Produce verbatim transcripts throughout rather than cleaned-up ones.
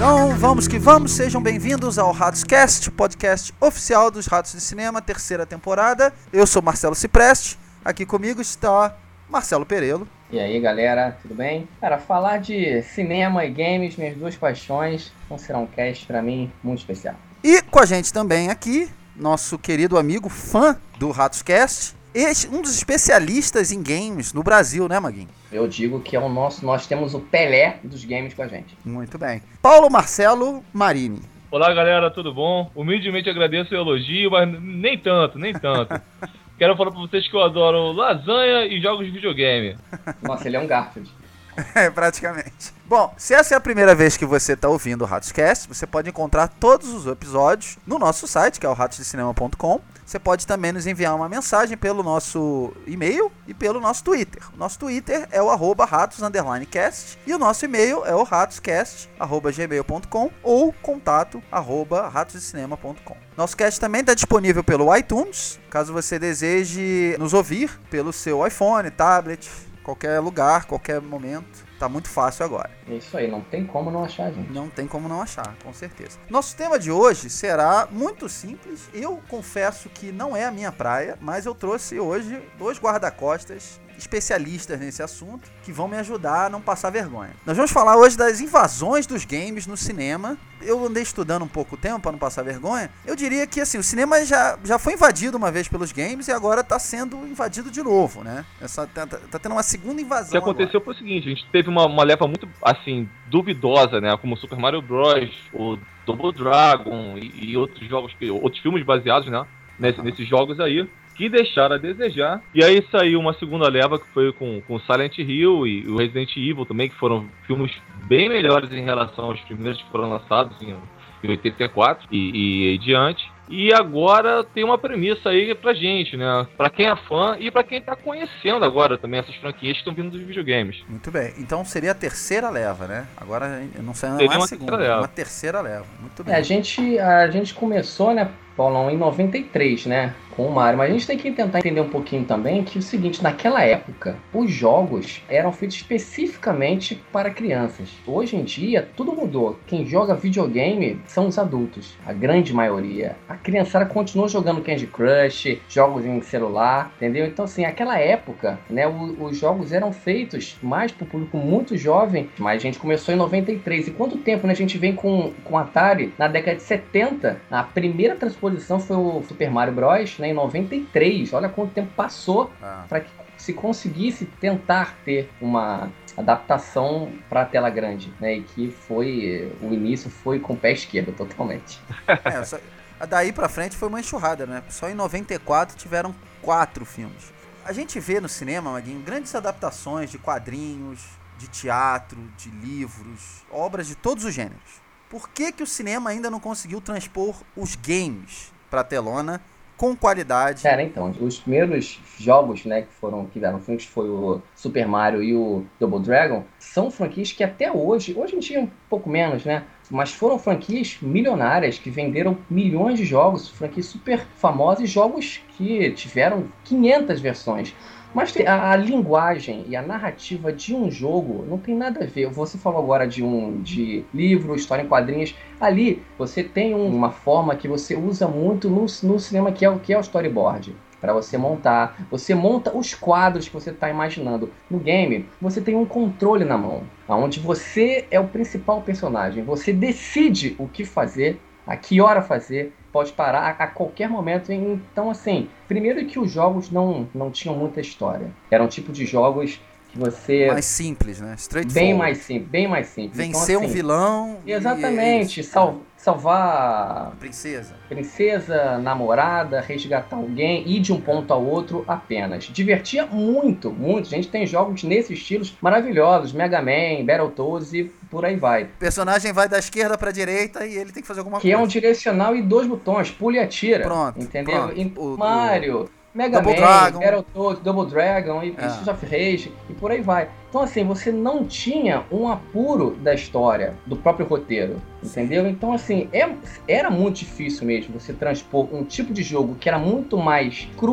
Então vamos que vamos, sejam bem-vindos ao RatosCast, podcast oficial dos Ratos de Cinema, terceira temporada. Eu sou Marcelo Cipreste, aqui comigo está Marcelo Perello. E aí galera, tudo bem? Cara, falar de cinema e games, minhas duas paixões, então será um cast pra mim muito especial. E com a gente também aqui, nosso querido amigo, fã do RatosCast, um dos especialistas em games no Brasil, né, Maguinho? Eu digo que é o nosso, nós temos o Pelé dos games com a gente. Muito bem. Paulo Marcelo Marini. Olá, galera, tudo bom? Humildemente agradeço o elogio, mas nem tanto, nem tanto. Quero falar pra vocês que eu adoro lasanha e jogos de videogame. Nossa, ele é um Garfield. É, praticamente. Bom, se essa é a primeira vez que você está ouvindo o RatosCast, você pode encontrar todos os episódios no nosso site, que é o ratos de cinema ponto com. Você pode também nos enviar uma mensagem pelo nosso e-mail e pelo nosso Twitter. O nosso Twitter é o arroba ratos underline cast e o nosso e-mail é o ratoscast arroba gmail ponto com ou contato arroba ratos de cinema ponto com. Nosso cast também está disponível pelo iTunes, caso você deseje nos ouvir pelo seu iPhone, tablet, qualquer lugar, qualquer momento. Tá muito fácil agora. É isso aí, não tem como não achar, gente. Não tem como não achar, com certeza. Nosso tema de hoje será muito simples. Eu confesso que não é a minha praia, mas eu trouxe hoje dois guarda-costas especialistas nesse assunto que vão me ajudar a não passar vergonha. Nós vamos falar hoje das invasões dos games no cinema. Eu andei estudando um pouco tempo para não passar vergonha. Eu diria que assim, o cinema já, já foi invadido uma vez pelos games e agora está sendo invadido de novo, né? Essa, tá, tá, tá tendo uma segunda invasão. O que aconteceu agora foi o seguinte, a gente teve uma, uma leva muito, assim, duvidosa, né? Como Super Mario Bros, o Double Dragon e, e outros jogos, outros filmes baseados, né? Nesse, ah. Nesses jogos aí, que deixaram a desejar. E aí saiu uma segunda leva que foi com, com Silent Hill e o Resident Evil também, que foram filmes bem melhores em relação aos primeiros que foram lançados em, em oitenta e quatro e, e, e diante. E agora tem uma premissa aí pra gente, né? Pra quem é fã e pra quem tá conhecendo agora também essas franquias que estão vindo dos videogames. Muito bem. Então seria a terceira leva, né? Agora não sei, não é a segunda, é uma terceira leva. Muito bem. É, a gente, a gente começou, né, Paulão, em noventa e três, né? Com o Mario, mas a gente tem que tentar entender um pouquinho também que é o seguinte, naquela época, os jogos eram feitos especificamente para crianças. Hoje em dia, tudo mudou. Quem joga videogame são os adultos, a grande maioria. A criançada continua jogando Candy Crush, jogos em celular, entendeu? Então, assim, naquela época, né, o, os jogos eram feitos mais para o público muito jovem, mas a gente começou em noventa e três. E quanto tempo, né, a gente vem com o Atari na década de setenta? A primeira transposição foi o Super Mario Bros, em noventa e três, olha quanto tempo passou ah. para que se conseguisse tentar ter uma adaptação para a tela grande, né? E que foi, o início foi com o pé esquerdo totalmente. É, só, daí para frente foi uma enxurrada, né? Só em noventa e quatro tiveram quatro filmes. A gente vê no cinema, Maguinho, grandes adaptações de quadrinhos, de teatro, de livros, obras de todos os gêneros. Por que que o cinema ainda não conseguiu transpor os games para a telona com qualidade? Cara, então, os primeiros jogos, né, que foram, que deram filmes, foi o Super Mario e o Double Dragon, são franquias que até hoje, hoje em dia um pouco menos, né, mas foram franquias milionárias que venderam milhões de jogos, franquias super famosas e jogos que tiveram quinhentas versões. Mas a, a linguagem e a narrativa de um jogo não tem nada a ver. Você falou agora de um de livro, história em quadrinhos. Ali você tem um, uma forma que você usa muito no, no cinema, que é o que é o storyboard. Para você montar. Você monta os quadros que você está imaginando. No game, você tem um controle na mão, onde você é o principal personagem. Você decide o que fazer, a que hora fazer, pode parar a, a qualquer momento. Então, assim, primeiro que os jogos não, não tinham muita história. Era um tipo de jogos que você... mais simples, né? Bem mais simples, bem mais simples. Vencer então, assim, um vilão... Exatamente, e... sal, salvar... A princesa. Princesa, namorada, resgatar alguém, ir de um ponto ao outro apenas. Divertia muito, muito. A gente tem jogos nesse estilo maravilhosos. Mega Man, Battletoads e por aí vai. O personagem vai da esquerda pra direita e ele tem que fazer alguma que coisa. Que é um direcional e dois botões, pula e atira. Pronto, entendeu? Pronto. O, Mario... O... Mega Double Man, Dragon. Battletoads, Double Dragon, e é. Streets of Rage, e por aí vai. Então, assim, você não tinha um apuro da história, do próprio roteiro, entendeu? Então, assim, é, era muito difícil mesmo você transpor um tipo de jogo que era muito mais cru,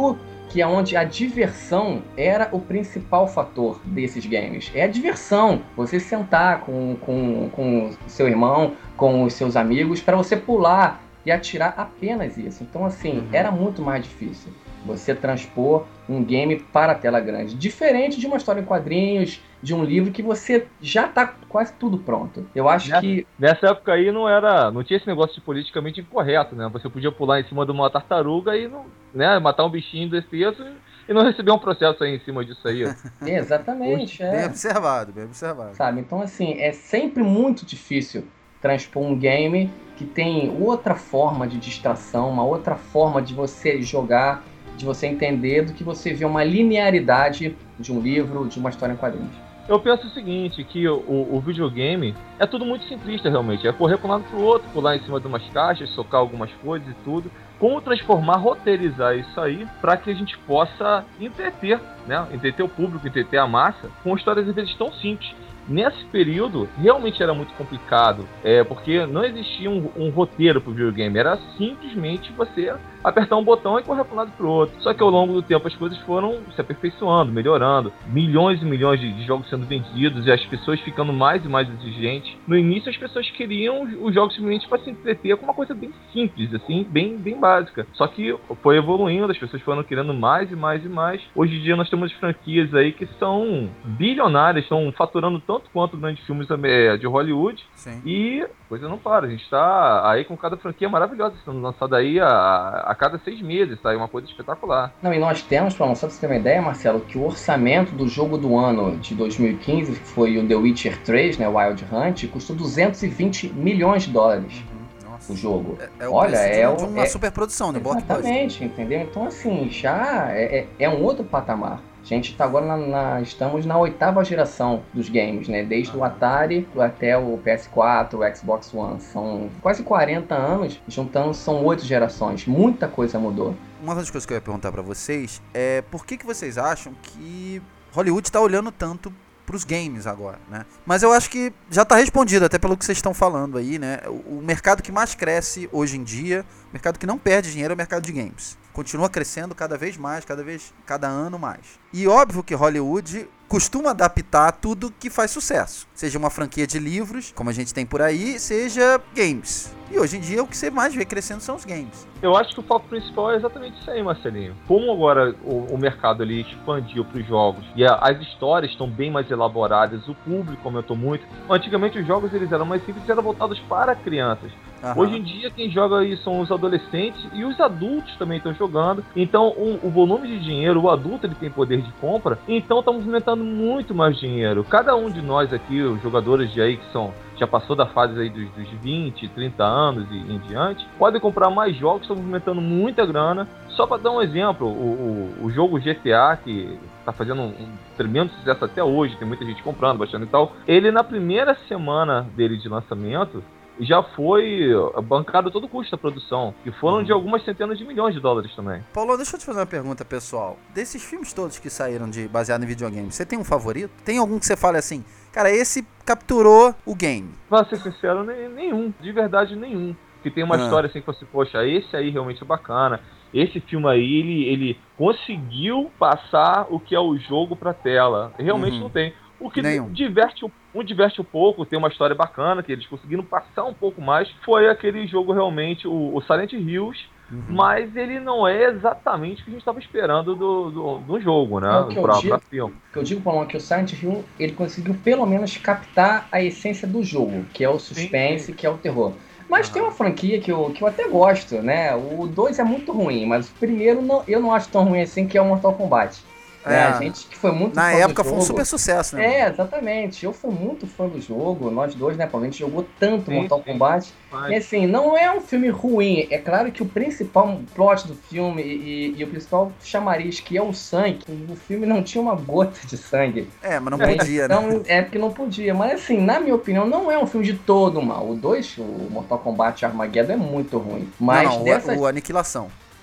que é onde a diversão era o principal fator desses games. É a diversão, você sentar com, com, com seu irmão, com os seus amigos, para você pular e atirar apenas isso. Então, assim, uhum. era muito mais difícil você transpor um game para a tela grande. Diferente de uma história em quadrinhos, de um livro que você já tá quase tudo pronto. Eu acho nessa, que... Nessa época aí não era... Não tinha esse negócio de politicamente incorreto, né? Você podia pular em cima de uma tartaruga e não, né, matar um bichinho desse peso e não receber um processo aí em cima disso aí. Exatamente, é. Bem observado, bem observado. Sabe? Então, assim, é sempre muito difícil transpor um game que tem outra forma de distração, uma outra forma de você jogar, de você entender, do que você vê uma linearidade de um livro, de uma história em quadrinhos. Eu penso o seguinte, que o, o videogame é tudo muito simplista realmente, é correr para um lado para o outro, pular em cima de umas caixas, socar algumas coisas e tudo. Como transformar, roteirizar isso aí para que a gente possa entreter, né? Entreter o público, entreter a massa com histórias às vezes tão simples. Nesse período, realmente era muito complicado, é, porque não existia um, um roteiro para o videogame, era simplesmente você apertar um botão e correr para um lado para o outro. Só que ao longo do tempo as coisas foram se aperfeiçoando, melhorando, milhões e milhões de, de jogos sendo vendidos e as pessoas ficando mais e mais exigentes. No início as pessoas queriam os jogos simplesmente para se entreter com uma coisa bem simples, assim, bem, bem básica. Só que foi evoluindo, as pessoas foram querendo mais e mais e mais. Hoje em dia nós temos franquias aí que são bilionárias, estão faturando tanto quanto grandes filmes de Hollywood. Sim. E a coisa não para, a gente está aí com cada franquia maravilhosa sendo lançada aí a, a cada seis meses, tá? É uma coisa espetacular. Não, e nós temos, para você ter uma ideia, Marcelo, que o orçamento do jogo do ano de dois mil e quinze, que foi o The Witcher três, né, Wild Hunt, custou duzentos e vinte milhões de dólares. Nossa. O jogo. É, é o Olha, é de uma é, superprodução, né? Exatamente, entendeu? Então, assim, já é, é, é um outro patamar. A gente está agora na, na, estamos na oitava geração dos games, né? Desde o Atari até o P S quatro, o Xbox One. São quase quarenta anos, juntando, são oito gerações. Muita coisa mudou. Uma das coisas que eu ia perguntar para vocês é por que, que vocês acham que Hollywood está olhando tanto pros games agora, né? Mas eu acho que já tá respondido, até pelo que vocês estão falando aí, né? O, o mercado que mais cresce hoje em dia, o mercado que não perde dinheiro é o mercado de games. Continua crescendo cada vez mais, cada vez, cada ano mais. E óbvio que Hollywood costuma adaptar tudo que faz sucesso. Seja uma franquia de livros, como a gente tem por aí, seja games. E hoje em dia o que você mais vê crescendo são os games. Eu acho que o foco principal é exatamente isso aí, Marcelinho. Como agora o, o mercado ali expandiu para os jogos e a, as histórias estão bem mais elaboradas, o público aumentou muito. Antigamente os jogos eles eram mais simples e eram voltados para crianças. Aham. Hoje em dia quem joga aí são os adolescentes e os adultos também estão jogando. Então o, o volume de dinheiro, o adulto ele tem poder de compra, então está movimentando muito mais dinheiro. Cada um de nós aqui, os jogadores de aí que são... já passou da fase aí dos, dos vinte, trinta anos e em diante, pode comprar mais jogos, estão movimentando muita grana. Só para dar um exemplo, o, o, o jogo G T A, que está fazendo um, um tremendo sucesso até hoje, tem muita gente comprando, baixando e tal, ele na primeira semana dele de lançamento, já foi bancado todo o custo da produção, que foram uhum. de algumas centenas de milhões de dólares também. Paulo, deixa eu te fazer uma pergunta, pessoal. Desses filmes todos que saíram de baseado em videogame, você tem um favorito? Tem algum que você fale assim, cara, esse capturou o game? Pra ser sincero, nenhum. De verdade, nenhum. Que tem uma ah. história assim que você, poxa, esse aí realmente é bacana. Esse filme aí, ele, ele conseguiu passar o que é o jogo pra tela. Realmente uhum. não tem. O que Nenhum. diverte um diverte um pouco, tem uma história bacana, que eles conseguiram passar um pouco mais, foi aquele jogo realmente, o, o Silent Hills, uhum. mas ele não é exatamente o que a gente estava esperando do, do, do jogo, né? É, o que eu pra, digo, pra filme. O que eu digo, Paulo, é que o Silent Hill, ele conseguiu pelo menos captar a essência do jogo, que é o suspense, sim, sim. que é o terror. Mas uhum. tem uma franquia que eu, que eu até gosto, né? O dois é muito ruim, mas o primeiro não, eu não acho tão ruim assim, que é o Mortal Kombat. É, é, a gente que foi muito na fã época do foi jogo. um super sucesso, né? É, exatamente. Eu fui muito fã do jogo, nós dois, né, Paulo? A gente jogou tanto sim, Mortal sim. Kombat. Mas... E assim, não é um filme ruim. É claro que o principal plot do filme e, e o principal chamariz, que é o sangue, o filme não tinha uma gota de sangue. É, mas não podia, então, né? É porque não podia. Mas assim, na minha opinião, não é um filme de todo mal. O dois, o Mortal Kombat Armageddon, é muito ruim. Mas não, não, dessa... o, o Aniquilação.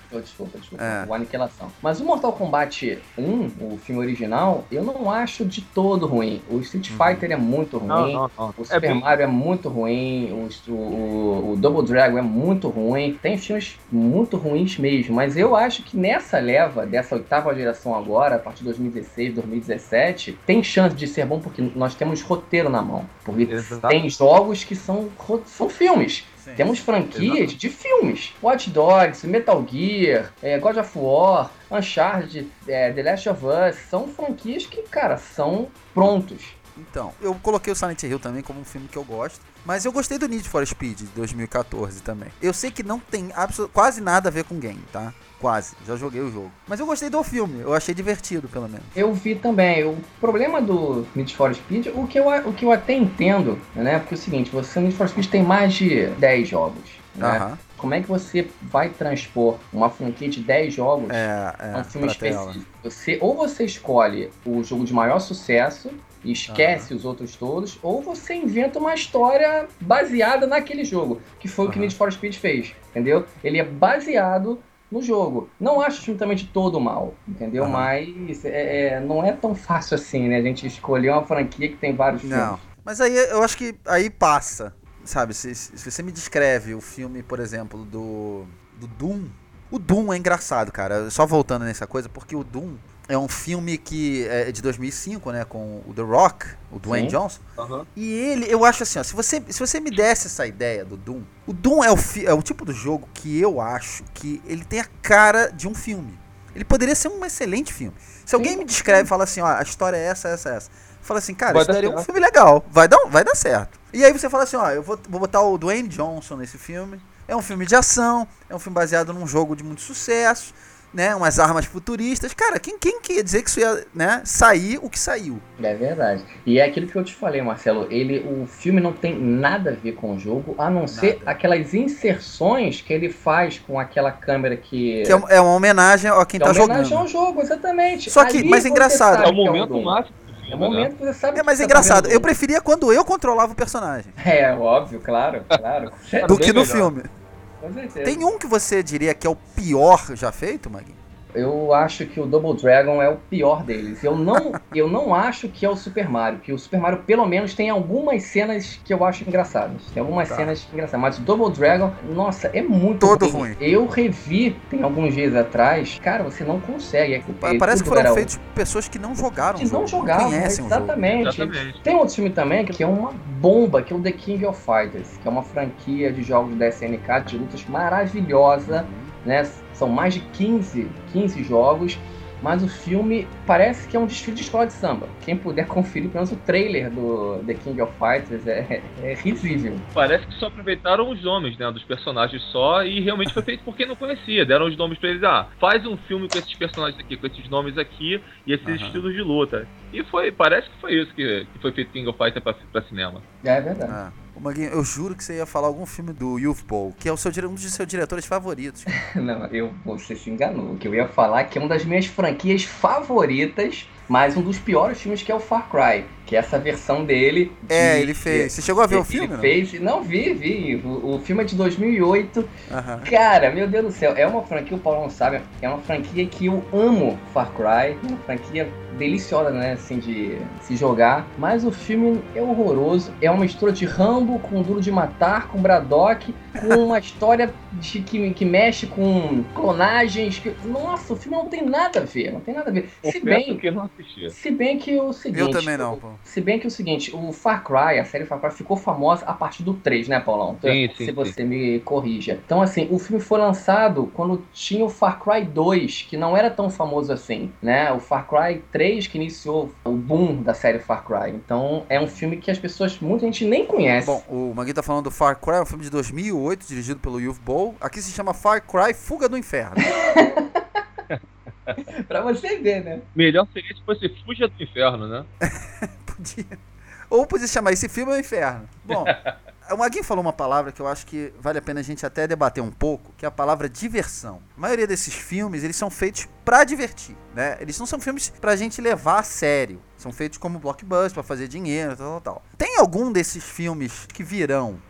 Oh, desculpa, desculpa. É. O Aniquilação. Mas o Mortal Kombat um, o filme original, eu não acho de todo ruim. O Street Fighter é muito ruim. Não, não, não. O É Super bem- Mario é muito ruim. O, o, o Double Dragon é muito ruim. Tem filmes muito ruins mesmo. Mas eu acho que nessa leva, dessa oitava geração agora, a partir de dois mil e dezesseis, dois mil e dezessete, tem chance de ser bom porque nós temos roteiro na mão. Porque Exato. tem jogos que são, ro- são filmes. Sim. Temos franquias de filmes. Watch Dogs, Metal Gear, é, God of War, Uncharted, é, The Last of Us. São franquias que, cara, são prontos. Então, eu coloquei o Silent Hill também como um filme que eu gosto. Mas eu gostei do Need for Speed de dois mil e catorze também. Eu sei que não tem absolut- quase nada a ver com game, tá? Quase. Já joguei o jogo. Mas eu gostei do filme. Eu achei divertido, pelo menos. Eu vi também. O problema do Need for Speed, o que eu, o que eu até entendo, né? Porque é o seguinte, você no Need for Speed tem mais de dez jogos, né? Aham. Como é que você vai transpor uma franquia de dez jogos É, a é. um filme pra tela. específico? Você, ou você escolhe o jogo de maior sucesso e esquece os outros todos, ou você inventa uma história baseada naquele jogo, que foi o que Aham. Need for Speed fez, entendeu? Ele é baseado no jogo. Não acho o filme também de todo mal, entendeu? Aham. Mas é, é, não é tão fácil assim, né? A gente escolher uma franquia que tem vários Não. filmes. Mas aí eu acho que aí passa. Sabe, se, se você me descreve o filme, por exemplo, do, do Doom. O Doom é engraçado, cara. Só voltando nessa coisa, porque o Doom é um filme que é de dois mil e cinco, né? Com o The Rock, o Dwayne Sim. Johnson. Aham. E ele, eu acho assim, ó, se você, se você me desse essa ideia do Doom, o Doom é o, fi- é o tipo do jogo que eu acho que ele tem a cara de um filme. Ele poderia ser um excelente filme. Se alguém Sim. me descreve e fala assim, ó, a história é essa, essa, essa. Fala assim, cara, Vai isso dar daria um certo. filme legal. Vai dar, vai dar certo. E aí você fala assim, ó, eu vou, vou botar o Dwayne Johnson nesse filme. É um filme de ação, é um filme baseado num jogo de muito sucesso, né? Umas armas futuristas. Cara, quem, quem que ia dizer que isso ia, né, sair o que saiu? É verdade. E é aquilo que eu te falei, Marcelo. Ele, o filme não tem nada a ver com o jogo, a não ser Nada. aquelas inserções que ele faz com aquela câmera que... Que é, uma- é uma homenagem a quem que é tá homenagem jogando. ao jogo, exatamente. Só que- Ali mas é você engraçado. sabe É o que momento Doom. máximo do É filme, o né? momento que você sabe É, que mas é você tá engraçado. vendo Eu o preferia quando eu controlava o personagem. jogo. É, óbvio, claro, claro. Com certeza. Do bem que no melhor. filme. Com certeza. Tem um que você diria que é o pior já feito, Magui? Eu acho que o Double Dragon é o pior deles. Eu não, eu não acho que é o Super Mario, que o Super Mario pelo menos tem algumas cenas que eu acho engraçadas. Tem algumas Tá. cenas engraçadas, mas o Double Dragon, nossa, é muito Todo ruim. Eu revi tem alguns dias atrás, cara, você não consegue. É, Pa- é, Parece que tudo foram era- feitos por pessoas que não jogaram que o jogo, não jogavam, conhecem o jogo. exatamente. Exatamente. Tem outro filme também que é uma bomba, que é o The King of Fighters, que é uma franquia de jogos da S N K de lutas maravilhosa, né? São mais de quinze, quinze jogos, mas o filme parece que é um desfile de escola de samba. Quem puder conferir, pelo menos o trailer do The King of Fighters é, é risível. Parece que só aproveitaram os nomes, né, dos personagens só, e realmente foi feito por quem não conhecia. Deram os nomes pra eles, ah, faz um filme com esses personagens aqui, com esses nomes aqui e esses Aham. estilos de luta. E foi, parece que foi isso que, que foi feito King of Fighters pra, pra cinema. É verdade. Ah. Ô, Maguinho, eu juro que você ia falar algum filme do Youth Ball, que é o seu, dire- um dos seus diretores favoritos. Não, eu, você se enganou. O que eu ia falar é que é uma das minhas franquias favoritas, mas um dos piores filmes que é o Far Cry, que é essa versão dele. de- É, ele fez. Você chegou a ver o ele filme, não? fez, não vi, vi. O, o filme é de dois mil e oito. Aham. Cara, meu Deus do céu, é uma franquia, o Paulo não sabe, é uma franquia que eu amo Far Cry, uma franquia deliciosa, né, assim, de se jogar, mas o filme é horroroso, é uma mistura de Rambo com Duro de Matar, com Braddock, com uma história de, que, que mexe com clonagens, que, nossa, o filme não tem nada a ver, não tem nada a ver, se Confesso bem, que não assisti. se bem que o seguinte... Eu também não, pô. Se bem que é o seguinte, o Far Cry, a série Far Cry ficou famosa a partir do três, né, Paulão? Então, Sim, sim, se você me corrija. Então, assim, o filme foi lançado quando tinha o Far Cry dois, que não era tão famoso assim, né? O Far Cry três que iniciou o boom da série Far Cry. Então, é um filme que as pessoas, muita gente nem conhece. Bom, o Magui tá falando do Far Cry, é um filme de dois mil e oito, dirigido pelo Youth Ball. Aqui se chama Far Cry Fuga do Inferno. Pra você ver, né? Melhor seria se fosse Fuja do Inferno, né? Podia. Ou podia chamar esse filme é o inferno. Bom, o Magui falou uma palavra que eu acho que vale a pena a gente até debater um pouco, que é a palavra diversão. A maioria desses filmes, eles são feitos pra divertir, né? Eles não são filmes pra gente levar a sério. São feitos como blockbuster, pra fazer dinheiro, tal, tal, tal. Tem algum desses filmes que virão,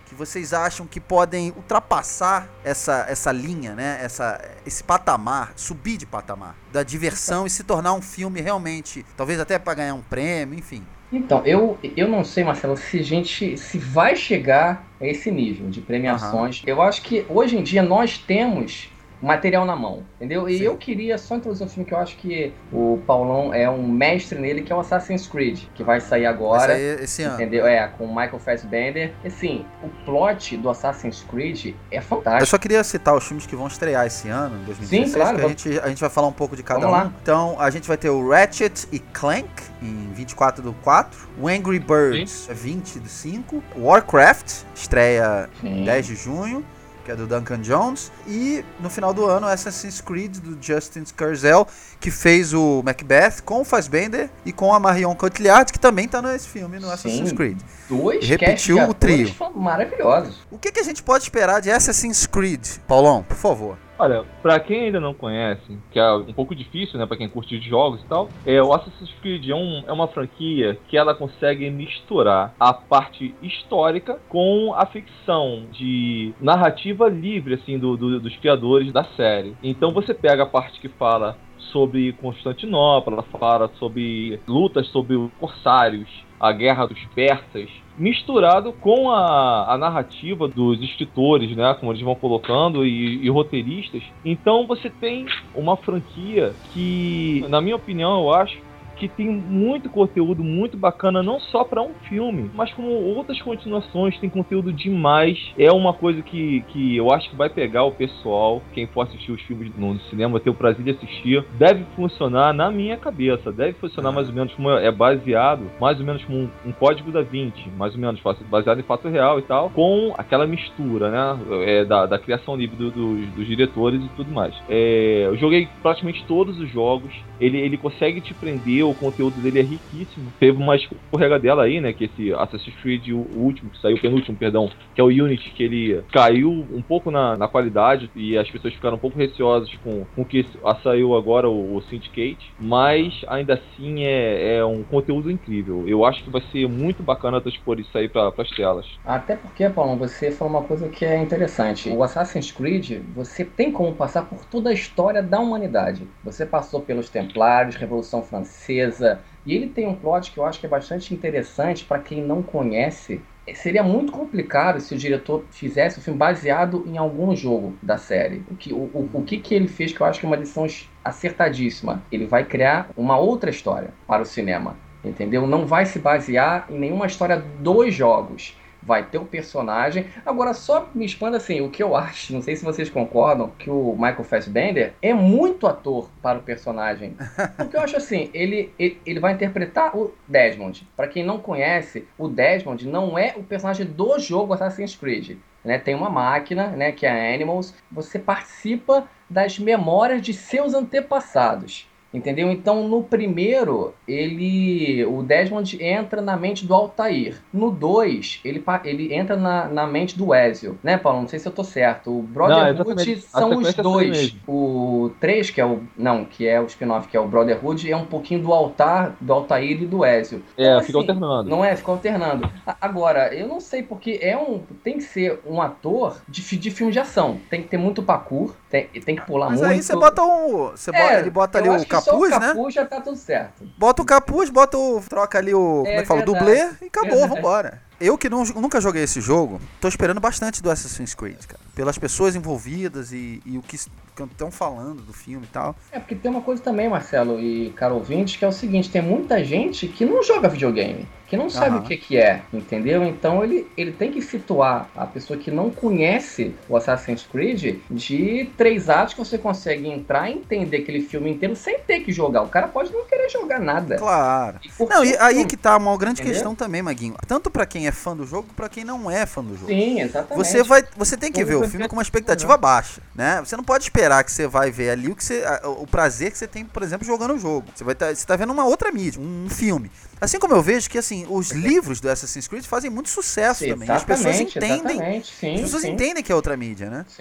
que vocês acham que podem ultrapassar essa, essa linha, né? Essa, esse patamar, subir de patamar da diversão e se tornar um filme realmente, talvez até para ganhar um prêmio, enfim. Então, eu, eu não sei, Marcelo, se a gente se vai chegar a esse nível de premiações. Uhum. Eu acho que hoje em dia nós temos material na mão, entendeu? E Sim. eu queria só introduzir um filme que eu acho que o Paulão é um mestre nele, que é o Assassin's Creed, que vai sair agora. Vai sair esse ano. Entendeu? É, com o Michael Fassbender. Assim, o plot do Assassin's Creed é fantástico. Eu só queria citar os filmes que vão estrear esse ano, em dois mil e dezesseis, Sim, claro. Que a, gente, a gente vai falar um pouco de cada Vamos um. Lá. Então, a gente vai ter o Ratchet e Clank, em vinte e quatro do quatro. O Angry Birds, Sim. vinte do cinco. Warcraft, estreia Sim. dez de junho. Que é do Duncan Jones, e no final do ano Assassin's Creed do Justin Scarsell, que fez o Macbeth com o Fassbender e com a Marion Cotillard, que também tá nesse filme, no Assassin's Sim, Creed. Dois repetiu o trio. Maravilhosos. O que, que a gente pode esperar de Assassin's Creed? Paulão, por favor. Olha, pra quem ainda não conhece, que é um pouco difícil, né, pra quem curte jogos e tal, é, o Assassin's Creed é, um, é uma franquia que ela consegue misturar a parte histórica com a ficção de narrativa livre, assim, do, do, dos criadores da série. Então você pega a parte que fala sobre Constantinopla, ela fala sobre lutas sobre os corsários, a guerra dos persas, misturado com a, a narrativa dos escritores, né, como eles vão colocando, e, e roteiristas. Então você tem uma franquia que, na minha opinião, eu acho que tem muito conteúdo muito bacana, não só para um filme, mas como outras continuações, tem conteúdo demais. É uma coisa que, que eu acho que vai pegar o pessoal, quem for assistir os filmes no cinema, ter o prazer de assistir, deve funcionar na minha cabeça, deve funcionar mais ou menos como é baseado, mais ou menos como um, um Código da Vinci, mais ou menos baseado em fato real e tal, com aquela mistura, né, é, da, da criação livre do, do, dos diretores e tudo mais. É, eu joguei praticamente todos os jogos, ele, ele consegue te prender, o conteúdo dele é riquíssimo. Teve uma escorregadela aí, né, que esse Assassin's Creed, o último, que saiu, o penúltimo, perdão, que é o Unity, que ele caiu um pouco na, na qualidade e as pessoas ficaram um pouco receosas com o que saiu agora, o, o Syndicate, mas ainda assim é, é um conteúdo incrível. Eu acho que vai ser muito bacana transpor isso aí para as telas. Até porque, Paulo, você falou uma coisa que é interessante. O Assassin's Creed, você tem como passar por toda a história da humanidade. Você passou pelos Templários, Revolução Francesa, e ele tem um plot que eu acho que é bastante interessante para quem não conhece. Seria muito complicado se o diretor fizesse um filme baseado em algum jogo da série. O que, o, o, o que, que ele fez, que eu acho que é uma lição acertadíssima? Ele vai criar uma outra história para o cinema, entendeu? Não vai se basear em nenhuma história dos jogos. Vai ter um personagem. Agora, só me expanda assim, o que eu acho, não sei se vocês concordam, que o Michael Fassbender é muito ator para o personagem. Porque eu acho assim, ele, ele, ele vai interpretar o Desmond. Para quem não conhece, o Desmond não é o personagem do jogo Assassin's Creed. Né? Tem uma máquina, né, que é a Animals. Você participa das memórias de seus antepassados. Entendeu? Então, no primeiro, ele, o Desmond entra na mente do Altair. No dois, ele, ele entra na, na mente do Ezio. Né, Paulo? Não sei se eu tô certo. O Brotherhood são os dois. O três, que é o... Não, que é o spin-off, que é o Brotherhood, é um pouquinho do Altar, do Altair e do Ezio. É, então, fica assim, alternando. Não é? Fica alternando. Agora, eu não sei, porque é um... Tem que ser um ator de, de filme de ação. Tem que ter muito parkour. Tem, tem que pular Mas muito. Mas aí você bota um... Você é, bota, ele bota ali o capuz, só o né? capuz já tá tudo certo. Bota o capuz, bota o... Troca ali o... É, como é que fala? O dublê e acabou, verdade. Vambora. Eu que não, nunca joguei esse jogo, tô esperando bastante do Assassin's Creed, cara. Pelas pessoas envolvidas e, e o que estão falando do filme e tal. É, porque tem uma coisa também, Marcelo e caro ouvinte, que é o seguinte, tem muita gente que não joga videogame, que não sabe uhum. o que que é, entendeu? Então ele, ele tem que situar a pessoa que não conhece o Assassin's Creed de três atos que você consegue entrar e entender aquele filme inteiro sem ter que jogar. O cara pode não querer jogar nada. Claro. E não, e aí que tá uma grande entendeu? questão também, Maguinho. Tanto pra quem é fã do jogo, pra quem não é fã do jogo. Sim, exatamente. Você, vai, você tem que ver o filme com uma expectativa baixa, né? Você não pode esperar que você vai ver ali o, que você, o prazer que você tem, por exemplo, jogando o jogo. Você vai tá, você tá vendo uma outra mídia, um filme. Assim como eu vejo que, assim, os livros do Assassin's Creed fazem muito sucesso sim, também. As pessoas entendem. Sim, as pessoas sim. entendem que é outra mídia, né? Sim.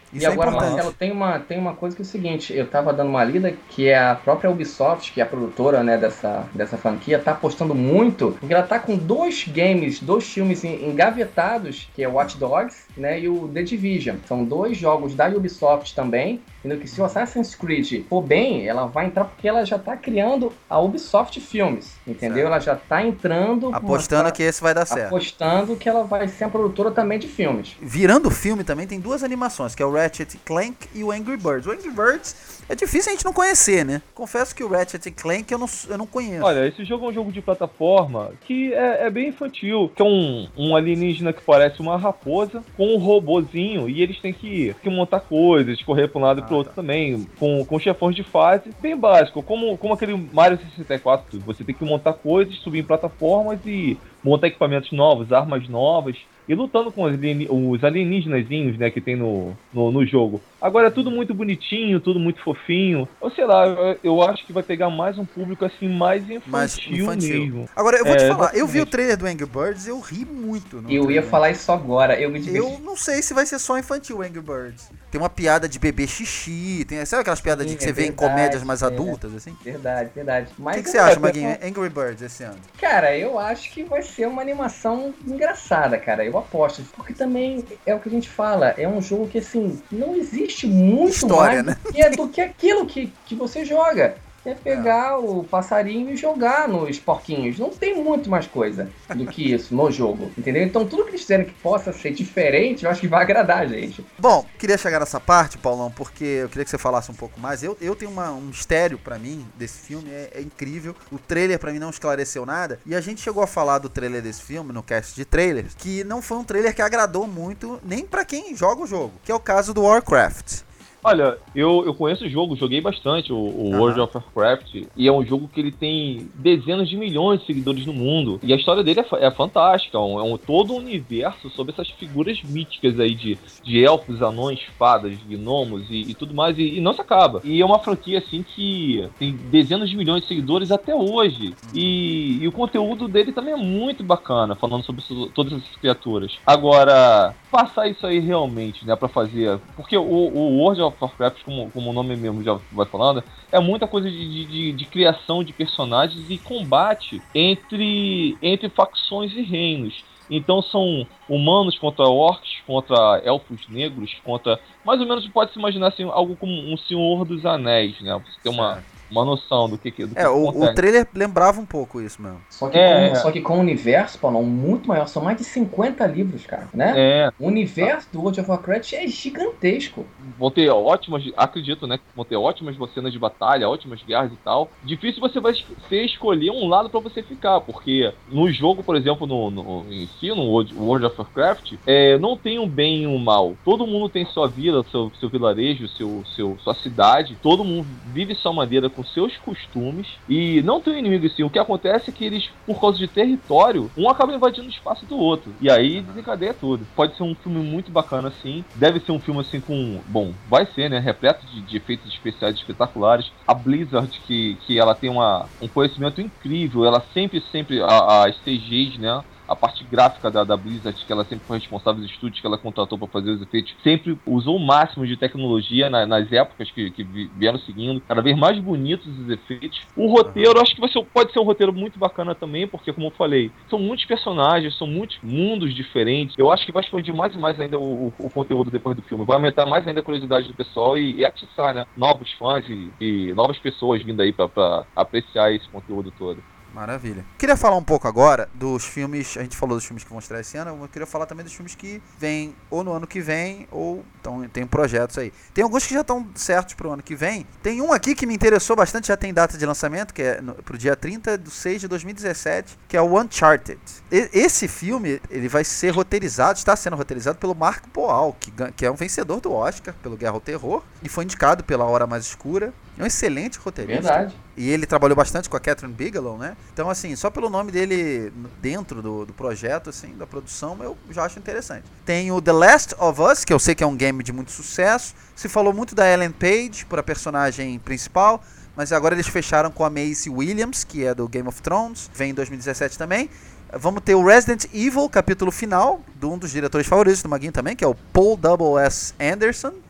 Isso e é agora, importante. Marcelo, tem uma, tem uma coisa que é o seguinte, eu tava dando uma lida que é a própria Ubisoft, que é a produtora, né, dessa, dessa franquia, tá apostando muito, porque ela tá com dois games, dois filmes engavetados, que é Watch Dogs, né, e o The Division. São dois jogos da Ubisoft também, sendo que se o Assassin's Creed for bem, ela vai entrar porque ela já tá criando a Ubisoft Filmes, entendeu? Certo. Ela já tá entrando... Apostando uma, que esse vai dar certo. Apostando que ela vai ser a produtora também de filmes. Virando filme também tem duas animações, que é o Ratchet and Clank e o Angry Birds. O Angry Birds é difícil a gente não conhecer, né? Confesso que o Ratchet and Clank eu não, eu não conheço. Olha, esse jogo é um jogo de plataforma que é, é bem infantil, que é um, um alienígena que parece uma raposa com um robozinho e eles têm que, que montar coisas, correr para um lado e ah, pro outro tá. também, com, com chefões de fase, bem básico, como, como aquele Mario sessenta e quatro, você tem que montar coisas, subir em plataformas e montar equipamentos novos, armas novas, e lutando com os, alien, os alienígenazinhos, né, que tem no, no, no jogo. Agora é tudo muito bonitinho, tudo muito fofinho. Ou sei lá, eu, eu acho que vai pegar mais um público assim, mais infantil, mais infantil. mesmo. Agora, eu vou é, te falar, exatamente. Eu vi o trailer do Angry Birds e eu ri muito. Eu trailer. ia falar isso agora. Eu, me eu não sei se vai ser só infantil o Angry Birds. Tem uma piada de bebê xixi, tem, sabe aquelas piadas Sim, de que é você verdade, vê em comédias mais é, adultas, assim? Verdade, verdade. O que, que você acha, Maguinho, Angry Birds esse ano? Cara, eu acho que vai ser uma animação engraçada, cara. Eu aposto. Porque também é o que a gente fala, é um jogo que, assim, não existe muito História, mais né? do, que, do que aquilo que, que você joga. É pegar é. o passarinho e jogar nos porquinhos. Não tem muito mais coisa do que isso no jogo, entendeu? Então tudo que eles fizerem que possa ser diferente, eu acho que vai agradar a gente. Bom, queria chegar nessa parte, Paulão, porque eu queria que você falasse um pouco mais. Eu, eu tenho uma, um mistério pra mim desse filme, é, é incrível. O trailer pra mim não esclareceu nada. E a gente chegou a falar do trailer desse filme, no cast de trailers, que não foi um trailer que agradou muito, nem pra quem joga o jogo, que é o caso do Warcraft. Olha, eu, eu conheço o jogo, joguei bastante o, o uhum. World of Warcraft, e é um jogo que ele tem dezenas de milhões de seguidores no mundo, e a história dele é, é fantástica, é um, é um todo um universo sobre essas figuras míticas aí de, de elfos, anões, fadas, gnomos e, e tudo mais, e, e não se acaba. E é uma franquia assim que tem dezenas de milhões de seguidores até hoje, e, e o conteúdo dele também é muito bacana, falando sobre todas essas criaturas. Agora, passar isso aí realmente, né, pra fazer, porque o, o World of Warcraft, como, como o nome mesmo já vai falando, é muita coisa de, de, de criação de personagens e combate entre, entre facções e reinos. Então são humanos contra orcs, contra elfos negros, contra... Mais ou menos pode-se imaginar assim, algo como um Senhor dos Anéis, né? Você tem uma... uma noção do que que do que É, o, o trailer lembrava um pouco isso mesmo. Só que, é, com, só que com o universo, Paulo, muito maior. São mais de cinquenta livros, cara, né? É. O universo do World of Warcraft é gigantesco. Vão ter ótimas, acredito, né? Vão ter ótimas cenas de batalha, ótimas guerras e tal. Difícil você vai ser escolher um lado pra você ficar, porque no jogo, por exemplo, no, no, em si, no World of Warcraft, é, não tem um bem e um mal. Todo mundo tem sua vila, seu, seu vilarejo, seu, seu, sua cidade. Todo mundo vive sua maneira com seus costumes e não tem um inimigo assim. O que acontece é que eles, por causa de território, um acaba invadindo o espaço do outro. E aí desencadeia tudo. Pode ser um filme muito bacana assim. Deve ser um filme assim com... Bom, vai ser, né? Repleto de, de efeitos especiais espetaculares. A Blizzard, que, que ela tem uma, um conhecimento incrível. Ela sempre, sempre... A, as C Gs, né? A parte gráfica da, da Blizzard, que ela sempre foi responsável dos estúdios que ela contratou para fazer os efeitos, sempre usou o máximo de tecnologia na, nas épocas que, que vieram seguindo, cada vez mais bonitos os efeitos. O roteiro, acho que vai ser, pode ser um roteiro muito bacana também, porque, como eu falei, são muitos personagens, são muitos mundos diferentes. Eu acho que vai expandir mais e mais ainda o, o, o conteúdo depois do filme. Vai aumentar mais ainda a curiosidade do pessoal e, e atiçar, né, novos fãs e, e novas pessoas vindo aí para apreciar esse conteúdo todo. Maravilha. Queria falar um pouco agora dos filmes, a gente falou dos filmes que vão estrear esse ano, eu queria falar também dos filmes que vêm ou no ano que vem, ou então, tem projetos aí. Tem alguns que já estão certos pro ano que vem. Tem um aqui que me interessou bastante, já tem data de lançamento, que é no, pro dia trinta de seis de dois mil e dezessete, que é o Uncharted. E, esse filme, ele vai ser roteirizado, está sendo roteirizado pelo Mark Boal, que, que é um vencedor do Oscar pelo Guerra ao Terror, e foi indicado pela Hora Mais Escura. É um excelente roteirista. Verdade. E ele trabalhou bastante com a Catherine Bigelow, né? Então, assim, só pelo nome dele dentro do, do projeto, assim, da produção, eu já acho interessante. Tem o The Last of Us, que eu sei que é um game de muito sucesso. Se falou muito da Ellen Page, por a personagem principal, mas agora eles fecharam com a Maisie Williams, que é do Game of Thrones, vem em dois mil e dezessete também. Vamos ter o Resident Evil, capítulo final, de um dos diretores favoritos do Maguinho também, que é o Paul W S Anderson.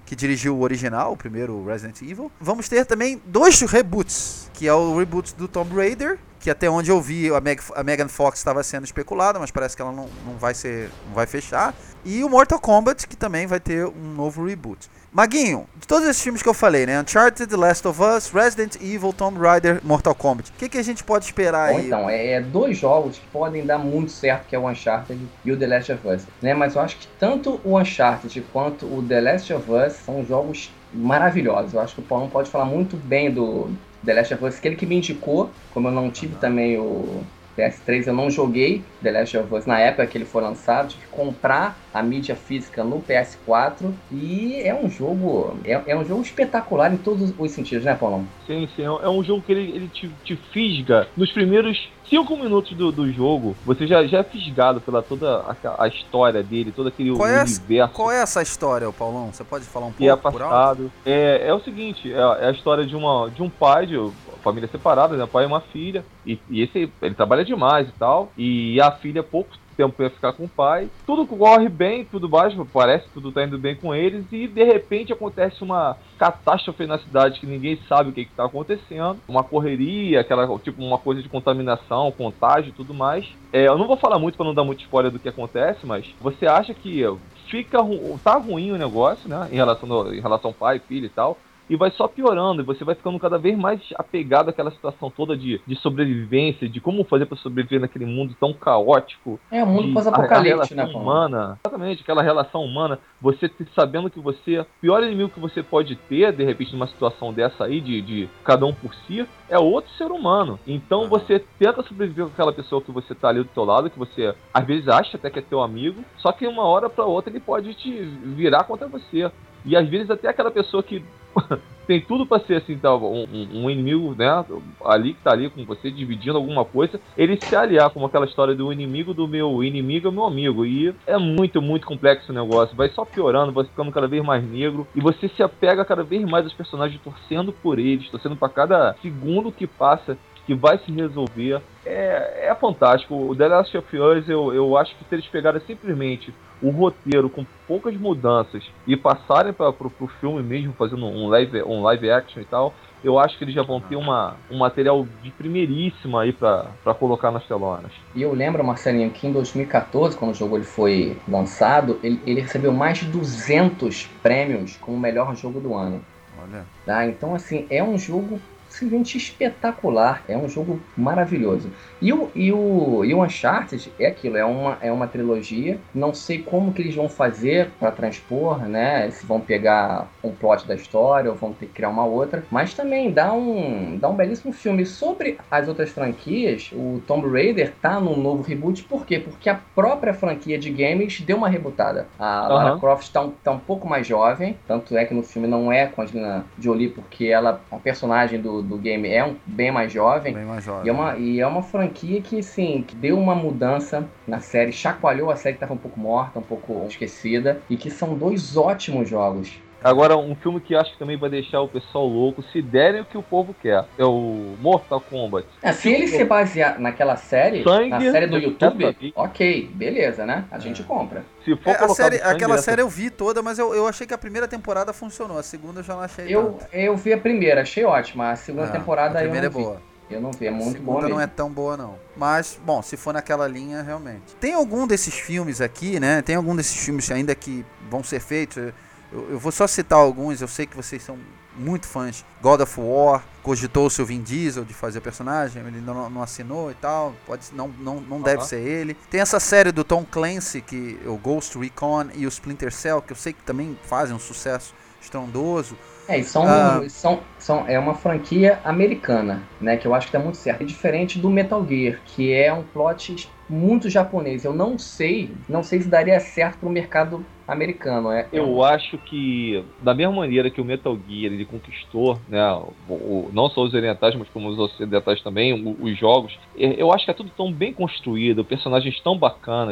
que dirigiu o original, o primeiro Resident Evil. Vamos ter também dois reboots, que é o reboot do Tomb Raider, que até onde eu vi a, Meg, a Megan Fox estava sendo especulada, mas parece que ela não, não vai ser, não vai fechar. E o Mortal Kombat, que também vai ter um novo reboot. Maguinho, de todos esses filmes que eu falei, né? Uncharted, The Last of Us, Resident Evil, Tomb Raider, Mortal Kombat. O que, que a gente pode esperar Bom, aí? então, é, é dois jogos que podem dar muito certo, que é o Uncharted e o The Last of Us. Né? Mas eu acho que tanto o Uncharted quanto o The Last of Us são jogos maravilhosos. Eu acho que o Paulo pode falar muito bem do The Last of Us, aquele que me indicou, como eu não tive uhum. também o P S três, eu não joguei The Last of Us na época que ele foi lançado, tive que comprar a mídia física no P S quatro, e é um jogo é, é um jogo espetacular em todos os sentidos, né, Paulão? Sim, sim, é um jogo que ele, ele te, te fisga nos primeiros cinco minutos do, do jogo, você já, já é fisgado pela toda a, a história dele, todo aquele qual é universo. Qual é essa história, Paulão? Você pode falar um pouco? Que é passado. É, é o seguinte, é, é a história de, uma, de um pai, de família separada, né? Pai e uma filha, e, e esse ele trabalha demais e tal, e a filha pouco tempo para ficar com o pai, tudo corre bem, tudo baixo, parece que tudo tá indo bem com eles, e de repente acontece uma catástrofe na cidade que ninguém sabe o que está acontecendo, uma correria, aquela tipo uma coisa de contaminação, contágio e tudo mais. É, eu não vou falar muito para não dar muito spoiler do que acontece, mas você acha que fica tá ruim o negócio, né, em relação ao, em relação ao pai, filho e tal, e vai só piorando, e você vai ficando cada vez mais apegado àquela situação toda de, de sobrevivência, de como fazer para sobreviver naquele mundo tão caótico. É, o mundo pós-apocalipse, né, Paulo? Humana, exatamente, aquela relação humana, você sabendo que você, o pior inimigo que você pode ter, de repente, numa situação dessa aí, de, de cada um por si, é outro ser humano. Então uhum. você tenta sobreviver com aquela pessoa que você tá ali do teu lado, que você às vezes acha até que é teu amigo, só que uma hora para outra ele pode te virar contra você. E às vezes até aquela pessoa que tem tudo para ser assim, tá, um, um inimigo, né, ali que tá ali com você, dividindo alguma coisa, ele se aliar, como aquela história do inimigo do meu inimigo é meu amigo. E é muito, muito complexo o negócio, vai só piorando, vai ficando cada vez mais negro, e você se apega cada vez mais aos personagens, torcendo por eles, torcendo para cada segundo que passa, que vai se resolver. É, é fantástico. O The Last of Us, eu, eu acho que se eles pegarem simplesmente o roteiro com poucas mudanças e passarem para o filme mesmo, fazendo um live, um live action e tal, eu acho que eles já vão ter uma, um material de primeiríssima aí para colocar nas telonas. E eu lembro, Marcelinho, que em dois mil e catorze, quando o jogo ele foi lançado, ele, ele recebeu mais de duzentos prêmios como o melhor jogo do ano. Olha. Tá? Então, assim, é um jogo simplesmente espetacular, é um jogo maravilhoso. E o, e o, e o Uncharted é aquilo, é uma, é uma trilogia, não sei como que eles vão fazer para transpor, né, se vão pegar um plot da história ou vão ter que criar uma outra, mas também dá um, dá um belíssimo filme. Sobre as outras franquias, o Tomb Raider tá num novo reboot, por quê? Porque a própria franquia de games deu uma rebootada. A uhum. Lara Croft tá um, tá um pouco mais jovem, tanto é que no filme não é com a Angelina Jolie, porque ela, a personagem do do game é um, bem mais jovem, bem mais jovem. E, é uma, e é uma franquia que, sim, que deu uma mudança na série, chacoalhou a série que estava um pouco morta, um pouco esquecida, e que são dois ótimos jogos. Agora, um filme que acho que também vai deixar o pessoal louco, se derem o que o povo quer, é o Mortal Kombat. É, se ele se basear naquela série, Sangue, na série do YouTube, ok, beleza, né? A é. gente compra. Se for é, a série, aquela dessa... série eu vi toda, mas eu, eu achei que a primeira temporada funcionou, a segunda eu já não achei eu, tanto. Eu vi a primeira, achei ótima, a segunda ah, temporada a primeira eu não é boa. Vi. Eu não vi, é muito boa mesmo. Não é tão boa não. Mas, bom, se for naquela linha, realmente. Tem algum desses filmes aqui, né? Tem algum desses filmes ainda que vão ser feitos... Eu, eu vou só citar alguns, eu sei que vocês são muito fãs. God of War, cogitou o seu Vin Diesel de fazer o personagem, ele não, não assinou e tal, pode, não, não, não deve uh-huh. ser ele. Tem essa série do Tom Clancy, que o Ghost Recon e o Splinter Cell, que eu sei que também fazem um sucesso estrondoso. É, e são, ah. são, são, é uma franquia americana, né, que eu acho que dá muito certo. É diferente do Metal Gear, que é um plot muito japonês. Eu não sei, não sei se daria certo pro mercado americano. É, eu é... acho que, da mesma maneira que o Metal Gear ele conquistou, né, o, o, não só os orientais, mas como os ocidentais também, o, os jogos, eu acho que é tudo tão bem construído, personagens tão bacanas,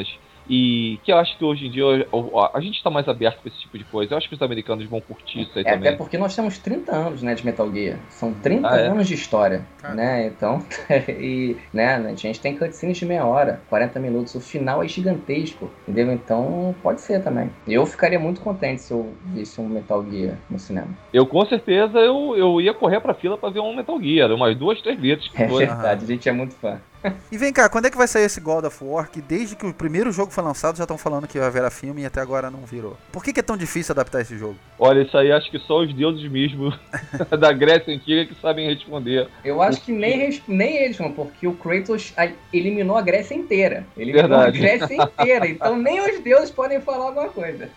E que eu acho que hoje em dia a gente está mais aberto para esse tipo de coisa. Eu acho que os americanos vão curtir isso aí é, também. Até porque nós temos trinta anos, né, de Metal Gear. São trinta ah, é? anos de história, Caramba. né? Então, e, né, a gente tem cutscenes de meia hora, quarenta minutos. O final é gigantesco, entendeu? Então, pode ser também. Eu ficaria muito contente se eu visse um Metal Gear no cinema. Eu, com certeza, eu, eu ia correr pra fila pra ver um Metal Gear. Umas duas, três vezes. Que É foi. verdade, a gente é muito fã. E vem cá, quando é que vai sair esse God of War? Que desde que o primeiro jogo foi lançado já estão falando que vai virar filme e até agora não virou. Por que, que é tão difícil adaptar esse jogo? Olha, isso aí acho que só os deuses mesmo da Grécia Antiga que sabem responder. Eu acho que nem, nem eles, mano, porque o Kratos a- eliminou a Grécia inteira. Eliminou Verdade. a Grécia inteira, então nem os deuses podem falar alguma coisa.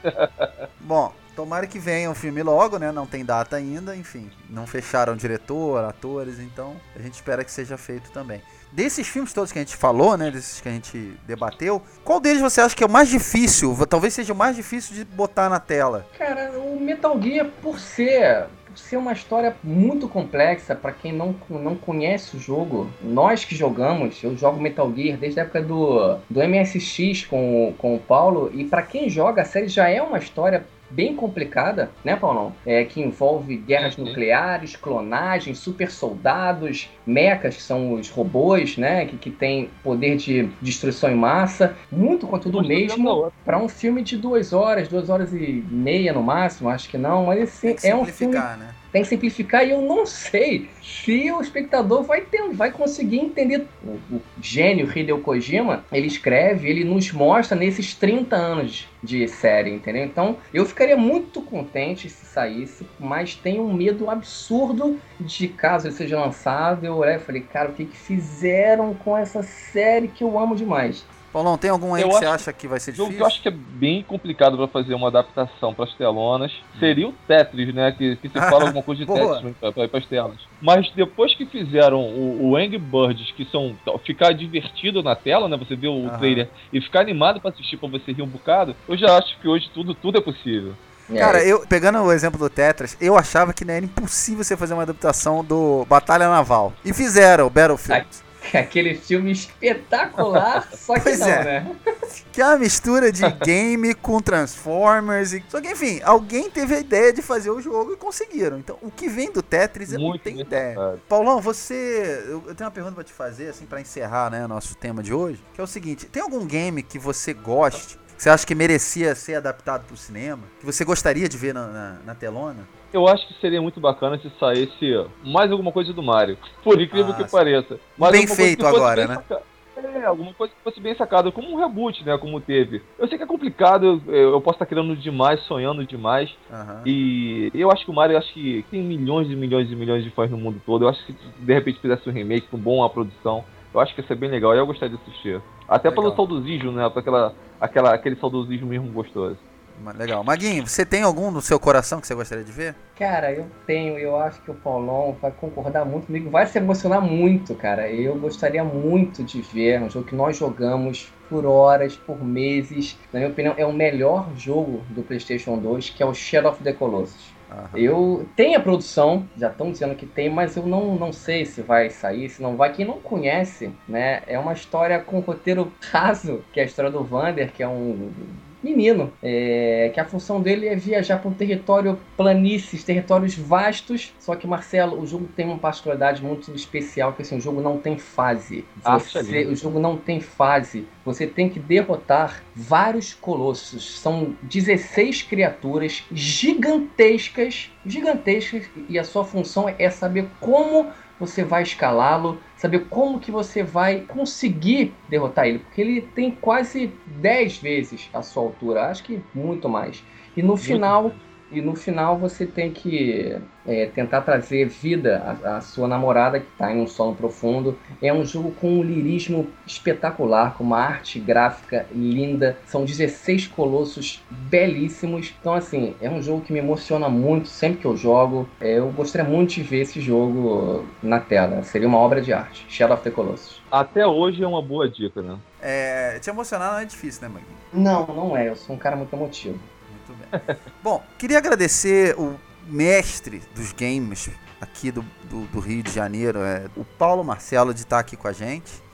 Bom, tomara que venha um filme logo, né? Não tem data ainda, enfim. Não fecharam diretor, atores, então a gente espera que seja feito também. Desses filmes todos que a gente falou, né? Desses que a gente debateu, qual deles você acha que é o mais difícil? Talvez seja o mais difícil de botar na tela. Cara, o Metal Gear, por ser, por ser uma história muito complexa, pra quem não, não conhece o jogo, nós que jogamos, eu jogo Metal Gear desde a época do, do M S X com, o- com o Paulo, e pra quem joga, a série já é uma história bem complicada, né, Paulão? É, que envolve guerras Sim. nucleares, clonagem, super soldados, mechas, que são os robôs, né, que, que tem poder de destruição em massa, muito conteúdo Uma dentro da mesmo outra. para um filme de duas horas, duas horas e meia no máximo, acho que não, mas Tem esse que é um filme simplificar, né? tem que simplificar e eu não sei se o espectador vai, ter, vai conseguir entender. O, o gênio Hideo Kojima, ele escreve, ele nos mostra nesses trinta anos de série, entendeu? Então, eu ficaria muito contente se saísse, mas tenho um medo absurdo de caso ele seja lançado, eu olhei e falei, cara, o que, que fizeram com essa série que eu amo demais? Paulão, tem algum aí Eu que você acho- acha que vai ser O jogo que difícil? eu acho que é bem complicado pra fazer uma adaptação pras telonas seria o Tetris, né? Que, que se fala alguma coisa de Boa. Tetris pra, pra, pras telas. Mas depois que fizeram o, o Angry Birds, que são ficar divertido na tela, né? Você vê o Aham. trailer e ficar animado pra assistir, pra você rir um bocado, eu já acho que hoje tudo, tudo é possível. Cara, É, eu, pegando o exemplo do Tetris, eu achava que não era impossível você fazer uma adaptação do Batalha Naval. E fizeram o Battlefield. aquele filme espetacular, só que Pois não, é. né? Que é uma mistura de game com Transformers. E... Só que, enfim, alguém teve a ideia de fazer o jogo e conseguiram. Então, o que vem do Tetris, eu não Muito tenho bem ideia. pensado. Paulão, você... Eu eu tenho uma pergunta pra te fazer, assim, pra encerrar, né, nosso tema de hoje. Que é o seguinte, tem algum game que você goste, que você acha que merecia ser adaptado pro cinema? Que você gostaria de ver na, na, na telona? Eu acho que seria muito bacana se saísse mais alguma coisa do Mario. Por incrível Ah, que sim. pareça. Mas Bem alguma coisa feito que fosse agora, bem né? saca- É, alguma coisa que fosse bem sacada, como um reboot, né? Como teve. Eu sei que é complicado, eu, eu posso estar querendo demais, sonhando demais. Aham. E eu acho que o Mario, eu acho que tem milhões e milhões e milhões de fãs no mundo todo. Eu acho que se de repente fizesse um remake com boa produção, eu acho que ia ser bem legal. Eu gostaria de assistir. Até Legal. pelo saudosismo, né? Pra aquela, aquela, aquele saudosismo mesmo gostoso. Ma- Legal. Maguinho, você tem algum no seu coração que você gostaria de ver? Cara, eu tenho, eu acho que o Paulão vai concordar muito comigo, vai se emocionar muito, cara. Eu gostaria muito de ver um jogo que nós jogamos por horas, por meses. Na minha opinião, é o melhor jogo do PlayStation dois, que é o Shadow of the Colossus. Aham. Eu tenho a produção, já estão dizendo que tem, mas eu não, não sei se vai sair, se não vai. Quem não conhece, né, é uma história com roteiro raso, que é a história do Vander, que é um menino, é, que a função dele é viajar por um território planícies, territórios vastos, só que, Marcelo, o jogo tem uma particularidade muito especial, que assim, o jogo não tem fase. Ah, Você, excelente. o jogo não tem fase. Você tem que derrotar vários colossos. São dezesseis criaturas gigantescas, gigantescas, e a sua função é saber como você vai escalá-lo, saber como que você vai conseguir derrotar ele, porque ele tem quase dez vezes a sua altura, acho que muito mais. E no final, e no final você tem que é, tentar trazer vida à, à sua namorada que está em um sono profundo. É um jogo com um lirismo espetacular, com uma arte gráfica linda. São dezesseis colossos belíssimos. Então, assim, é um jogo que me emociona muito sempre que eu jogo. É, eu gostaria muito de ver esse jogo na tela. Seria uma obra de arte. Shadow of the Colossus. Até hoje é uma boa dica, né? É, te emocionar não é difícil, né, Maguinho? Não, não é. Eu sou um cara muito emotivo. Muito bem. Bom, queria agradecer o mestre dos games aqui do, do, do Rio de Janeiro, é, o Paulo Marcelo, de estar aqui com a gente.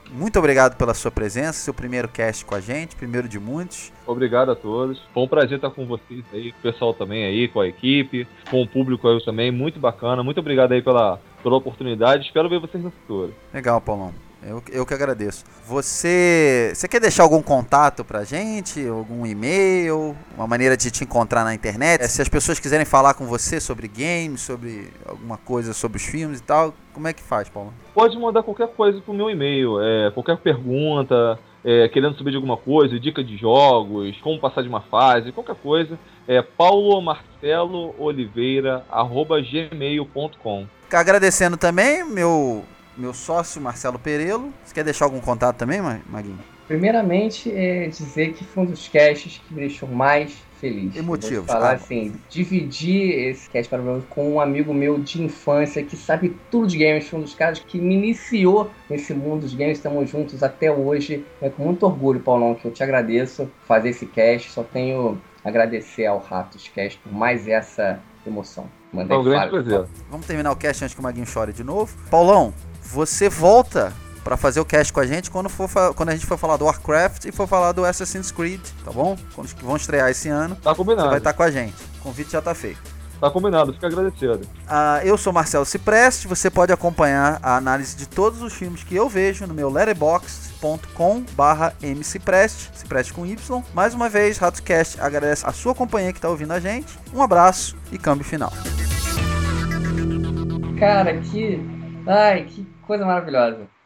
muito obrigado pela sua presença, seu primeiro cast com a gente, primeiro de muitos. Obrigado a todos. Foi um prazer estar com vocês aí, com o pessoal também aí, com a equipe, com o público aí também. Muito bacana. Muito obrigado aí pela, pela oportunidade. Espero ver vocês no futuro. Legal, Paulão. Eu, eu que agradeço. Você, você quer deixar algum contato pra gente? Algum e-mail? Uma maneira de te encontrar na internet? Se as pessoas quiserem falar com você sobre games, sobre alguma coisa sobre os filmes e tal, como é que faz, Paulo? Pode mandar qualquer coisa pro meu e-mail. É, qualquer pergunta, é, querendo saber de alguma coisa, dica de jogos, como passar de uma fase, qualquer coisa. É paulo marcelo oliveira arroba gmail ponto com. Agradecendo também meu... meu sócio Marcelo Perello. Você quer deixar algum contato também, Maguinho? Primeiramente, é dizer que foi um dos casts que me deixou mais feliz. E motivos? Vou falar Ah, assim, dividir esse cast para com um amigo meu de infância que sabe tudo de games, foi um dos caras que me iniciou nesse mundo dos games, estamos juntos até hoje. É com muito orgulho, Paulão, que eu te agradeço fazer esse cast. Só tenho a agradecer ao Ratos Cast por mais essa emoção. Mandei é um grande prazer. Vamos terminar o cast antes que o Maguinho chore de novo. Paulão, você volta pra fazer o cast com a gente quando, for fa- quando a gente for falar do Warcraft e for falar do Assassin's Creed, tá bom? Quando vão estrear esse ano, tá combinado. Você vai estar com a gente. O convite já tá feito. Tá combinado, fica agradecido. Ah, eu sou Marcelo Cipreste, você pode acompanhar a análise de todos os filmes que eu vejo no meu letterboxd ponto com barra mcipreste, Cipreste com Y. Mais uma vez, RatosCast agradece a sua companhia que tá ouvindo a gente. Um abraço e câmbio final. Cara, que... Ai, que coisa maravilhosa.